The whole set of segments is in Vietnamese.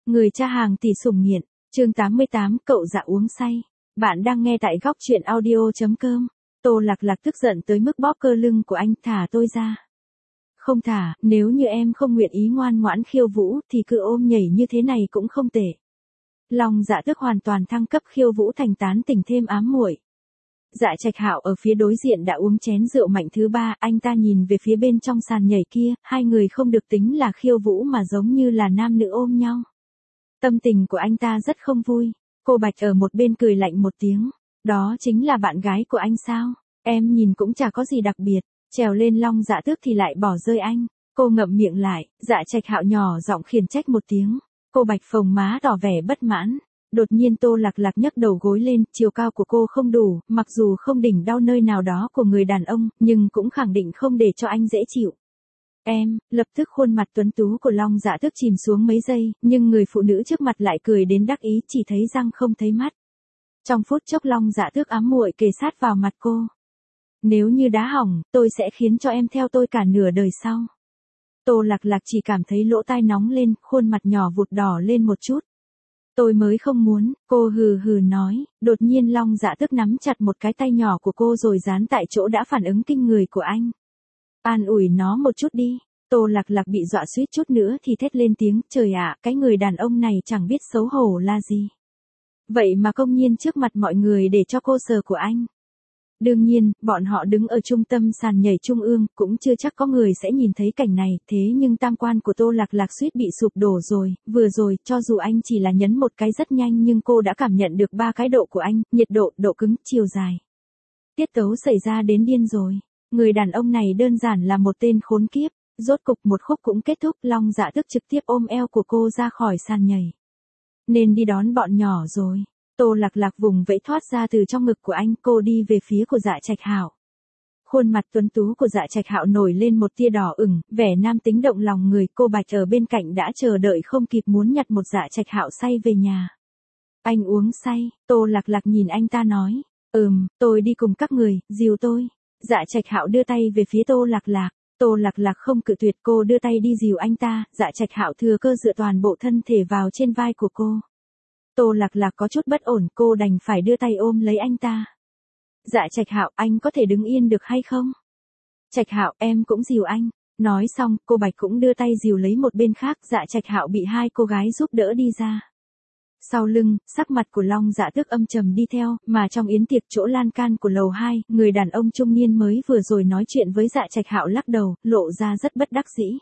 Người cha hàng tỷ sủng nghiện, chương 88, cậu dạ uống say. Bạn đang nghe tại góc truyện audio.com. Tô Lạc Lạc tức giận tới mức bóp cơ lưng của anh, thả tôi ra. Không thả, nếu như em không nguyện ý ngoan ngoãn khiêu vũ thì cứ ôm nhảy như thế này cũng không tệ. Long Dạ Tước hoàn toàn thăng cấp khiêu vũ thành tán tỉnh thêm ám muội. Dạ Trạch Hạo ở phía đối diện đã uống chén rượu mạnh thứ 3, anh ta nhìn về phía bên trong sàn nhảy kia, hai người không được tính là khiêu vũ mà giống như là nam nữ ôm nhau. Tâm tình của anh ta rất không vui. Cô Bạch ở một bên cười lạnh một tiếng. Đó chính là bạn gái của anh sao? Em nhìn cũng chả có gì đặc biệt. Trèo lên Long Dạ Tước thì lại bỏ rơi anh. Cô ngậm miệng lại, Dạ Trạch Hạo nhỏ giọng khiển trách một tiếng. Cô Bạch phồng má tỏ vẻ bất mãn. Đột nhiên Tô Lạc Lạc nhấc đầu gối lên, chiều cao của cô không đủ, mặc dù không đỉnh đau nơi nào đó của người đàn ông, nhưng cũng khẳng định không để cho anh dễ chịu. Em, lập tức khuôn mặt tuấn tú của Long Dạ Tước chìm xuống mấy giây, nhưng người phụ nữ trước mặt lại cười đến đắc ý, chỉ thấy răng không thấy mắt. Trong phút chốc Long Dạ Tước ám muội kề sát vào mặt cô. Nếu như đá hỏng, tôi sẽ khiến cho em theo tôi cả nửa đời sau. Tô Lạc Lạc chỉ cảm thấy lỗ tai nóng lên, khuôn mặt nhỏ vụt đỏ lên một chút. Tôi mới không muốn, cô hừ hừ nói, đột nhiên Long Dạ Tước nắm chặt một cái tay nhỏ của cô rồi dán tại chỗ đã phản ứng kinh người của anh. An ủi nó một chút đi. Tô Lạc Lạc bị dọa suýt chút nữa thì thét lên tiếng, trời ạ, cái người đàn ông này chẳng biết xấu hổ là gì. Vậy mà công nhiên trước mặt mọi người để cho cô sờ của anh. Đương nhiên, bọn họ đứng ở trung tâm sàn nhảy trung ương, cũng chưa chắc có người sẽ nhìn thấy cảnh này, thế nhưng tam quan của Tô Lạc Lạc suýt bị sụp đổ rồi, vừa rồi, cho dù anh chỉ là nhấn một cái rất nhanh nhưng cô đã cảm nhận được 3 cái độ của anh, nhiệt độ, độ cứng, chiều dài. Tiết tấu xảy ra đến điên rồi. Người đàn ông này đơn giản là một tên khốn kiếp. Rốt cục một khúc cũng kết thúc, Long Dạ Tước trực tiếp ôm eo của cô ra khỏi sàn nhảy. Nên đi đón bọn nhỏ rồi. Tô Lạc Lạc vùng vẫy thoát ra từ trong ngực của anh, cô đi về phía của Dạ Trạch Hạo. Khuôn mặt tuấn tú của Dạ Trạch Hạo nổi lên một tia đỏ ửng, vẻ nam tính động lòng người. Cô Bạch ở bên cạnh đã chờ đợi không kịp muốn nhặt một Dạ Trạch Hạo say về nhà. Anh uống say, Tô Lạc Lạc nhìn anh ta nói, tôi đi cùng các người, dìu tôi. Dạ Trạch Hạo đưa tay về phía Tô Lạc Lạc. Tô Lạc Lạc không cự tuyệt, cô đưa tay đi dìu anh ta, Dạ Trạch Hạo thừa cơ dựa toàn bộ thân thể vào trên vai của cô. Tô Lạc Lạc có chút bất ổn, cô đành phải đưa tay ôm lấy anh ta. Dạ Trạch Hạo, anh có thể đứng yên được hay không? Trạch Hạo, em cũng dìu anh. Nói xong, cô Bạch cũng đưa tay dìu lấy một bên khác, Dạ Trạch Hạo bị hai cô gái giúp đỡ đi ra. Sau lưng, sắc mặt của Long Dạ Tước âm trầm đi theo, mà trong yến tiệc chỗ lan can của lầu 2, người đàn ông trung niên mới vừa rồi nói chuyện với Dạ Trạch Hạo lắc đầu, lộ ra rất bất đắc dĩ.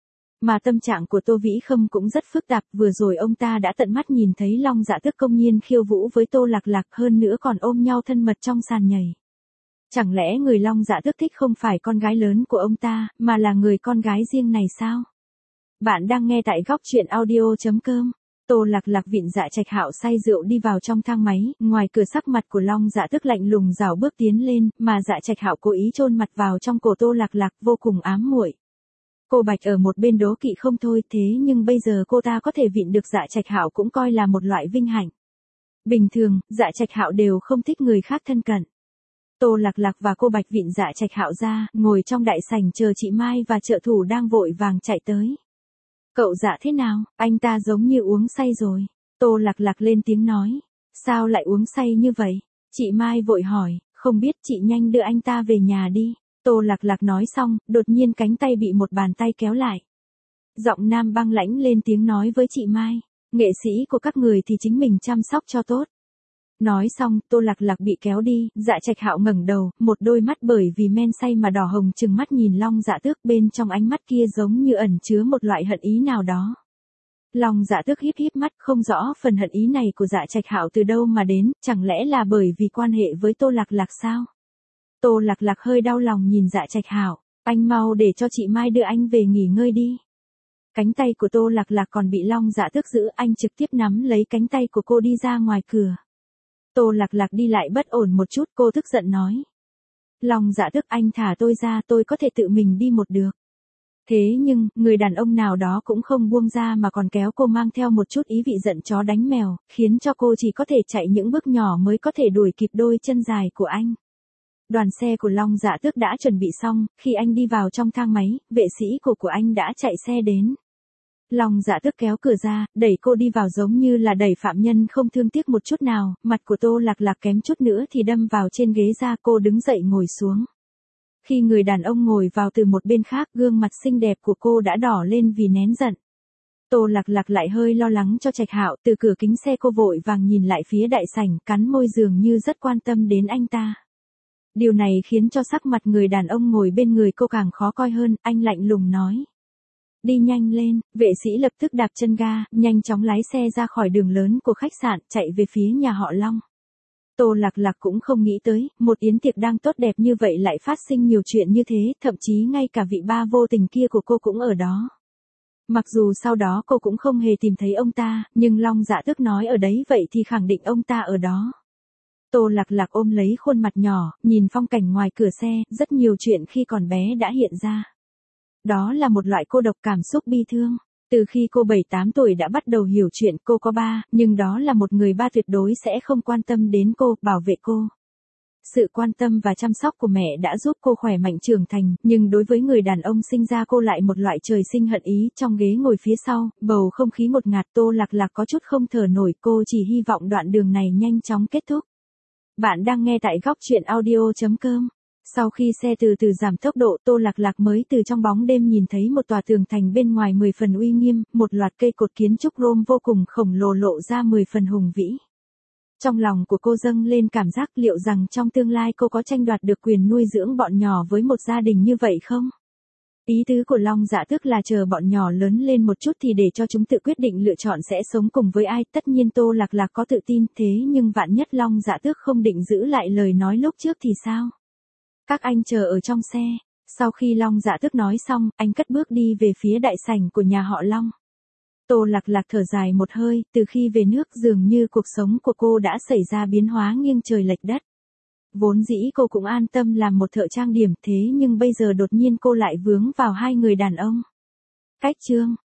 Mà tâm trạng của Tô Vĩ Khâm cũng rất phức tạp, vừa rồi ông ta đã tận mắt nhìn thấy Long Dạ Tước công nhiên khiêu vũ với Tô Lạc Lạc, hơn nữa còn ôm nhau thân mật trong sàn nhảy. Chẳng lẽ người Long Dạ Tước thích không phải con gái lớn của ông ta, mà là người con gái riêng này sao? Bạn đang nghe tại góc truyện audio.com. Tô Lạc Lạc vịn Dạ Trạch Hạo say rượu đi vào trong thang máy, ngoài cửa sắc mặt của Long Dạ Tước lạnh lùng rảo bước tiến lên, mà Dạ Trạch Hạo cố ý chôn mặt vào trong cổ Tô Lạc Lạc, vô cùng ám muội. Cô Bạch ở một bên đố kỵ không thôi, thế nhưng bây giờ cô ta có thể vịn được Dạ Trạch Hạo cũng coi là một loại vinh hạnh. Bình thường, Dạ Trạch Hạo đều không thích người khác thân cận. Tô Lạc Lạc và cô Bạch vịn Dạ Trạch Hạo ra, ngồi trong đại sảnh chờ chị Mai và trợ thủ đang vội vàng chạy tới. Cậu Dạ thế nào, anh ta giống như uống say rồi. Tô Lạc Lạc lên tiếng nói. Sao lại uống say như vậy? Chị Mai vội hỏi, không biết, chị nhanh đưa anh ta về nhà đi. Tô Lạc Lạc nói xong, đột nhiên cánh tay bị một bàn tay kéo lại. Giọng nam băng lãnh lên tiếng nói với chị Mai, nghệ sĩ của các người thì chính mình chăm sóc cho tốt. Nói xong, Tô Lạc Lạc bị kéo đi, Dạ Trạch Hạo ngẩng đầu, một đôi mắt bởi vì men say mà đỏ hồng trừng mắt nhìn Long Dạ Tước, bên trong ánh mắt kia giống như ẩn chứa một loại hận ý nào đó. Long Dạ Tước híp híp mắt, không rõ phần hận ý này của Dạ Trạch Hạo từ đâu mà đến, chẳng lẽ là bởi vì quan hệ với Tô Lạc Lạc sao? Tô Lạc Lạc hơi đau lòng nhìn Dạ Trạch Hạo, anh mau để cho chị Mai đưa anh về nghỉ ngơi đi. Cánh tay của Tô Lạc Lạc còn bị Long Dạ Tước giữ, anh trực tiếp nắm lấy cánh tay của cô đi ra ngoài cửa. Tô Lạc Lạc đi lại bất ổn một chút, cô tức giận nói. Long Dạ Tước, anh thả tôi ra, tôi có thể tự mình đi một được. Thế nhưng, người đàn ông nào đó cũng không buông ra mà còn kéo cô mang theo một chút ý vị giận chó đánh mèo, khiến cho cô chỉ có thể chạy những bước nhỏ mới có thể đuổi kịp đôi chân dài của anh. Đoàn xe của Long Dạ Tước đã chuẩn bị xong, khi anh đi vào trong thang máy, vệ sĩ của anh đã chạy xe đến. Long Dạ Tước kéo cửa ra, đẩy cô đi vào giống như là đẩy phạm nhân không thương tiếc một chút nào, mặt của Tô Lạc Lạc kém chút nữa thì đâm vào trên ghế ra, cô đứng dậy ngồi xuống. Khi người đàn ông ngồi vào từ một bên khác, gương mặt xinh đẹp của cô đã đỏ lên vì nén giận. Tô Lạc Lạc lại hơi lo lắng cho Trạch Hạo, từ cửa kính xe cô vội vàng nhìn lại phía đại sảnh, cắn môi dường như rất quan tâm đến anh ta. Điều này khiến cho sắc mặt người đàn ông ngồi bên người cô càng khó coi hơn, anh lạnh lùng nói. Đi nhanh lên, vệ sĩ lập tức đạp chân ga, nhanh chóng lái xe ra khỏi đường lớn của khách sạn, chạy về phía nhà họ Long. Tô Lạc Lạc cũng không nghĩ tới, một yến tiệc đang tốt đẹp như vậy lại phát sinh nhiều chuyện như thế, thậm chí ngay cả vị ba vô tình kia của cô cũng ở đó. Mặc dù sau đó cô cũng không hề tìm thấy ông ta, nhưng Long Dạ Tước nói ở đấy vậy thì khẳng định ông ta ở đó. Tô Lạc Lạc ôm lấy khuôn mặt nhỏ, nhìn phong cảnh ngoài cửa xe, rất nhiều chuyện khi còn bé đã hiện ra. Đó là một loại cô độc cảm xúc bi thương. Từ khi cô 7-8 tuổi đã bắt đầu hiểu chuyện cô có ba, nhưng đó là một người ba tuyệt đối sẽ không quan tâm đến cô, bảo vệ cô. Sự quan tâm và chăm sóc của mẹ đã giúp cô khỏe mạnh trưởng thành, nhưng đối với người đàn ông sinh ra cô lại một loại trời sinh hận ý. Trong ghế ngồi phía sau, bầu không khí ngột ngạt, Tô Lạc Lạc có chút không thở nổi, cô chỉ hy vọng đoạn đường này nhanh chóng kết thúc. Bạn đang nghe tại góc truyện audio.com. Sau khi xe từ từ giảm tốc độ, Tô Lạc Lạc mới từ trong bóng đêm nhìn thấy một tòa tường thành bên ngoài 10 phần uy nghiêm, một loạt cây cột kiến trúc Rome vô cùng khổng lồ lộ ra 10 phần hùng vĩ. Trong lòng của cô dâng lên cảm giác liệu rằng trong tương lai cô có tranh đoạt được quyền nuôi dưỡng bọn nhỏ với một gia đình như vậy không? Ý tứ của Long Dạ Tước là chờ bọn nhỏ lớn lên một chút thì để cho chúng tự quyết định lựa chọn sẽ sống cùng với ai. Tất nhiên Tô Lạc Lạc có tự tin, thế nhưng vạn nhất Long Dạ Tước không định giữ lại lời nói lúc trước thì sao? Các anh chờ ở trong xe. Sau khi Long Dạ Tước nói xong, anh cất bước đi về phía đại sảnh của nhà họ Long. Tô Lạc Lạc thở dài một hơi, từ khi về nước dường như cuộc sống của cô đã xảy ra biến hóa nghiêng trời lệch đất. Vốn dĩ cô cũng an tâm làm một thợ trang điểm, thế nhưng bây giờ đột nhiên cô lại vướng vào hai người đàn ông. Cách chương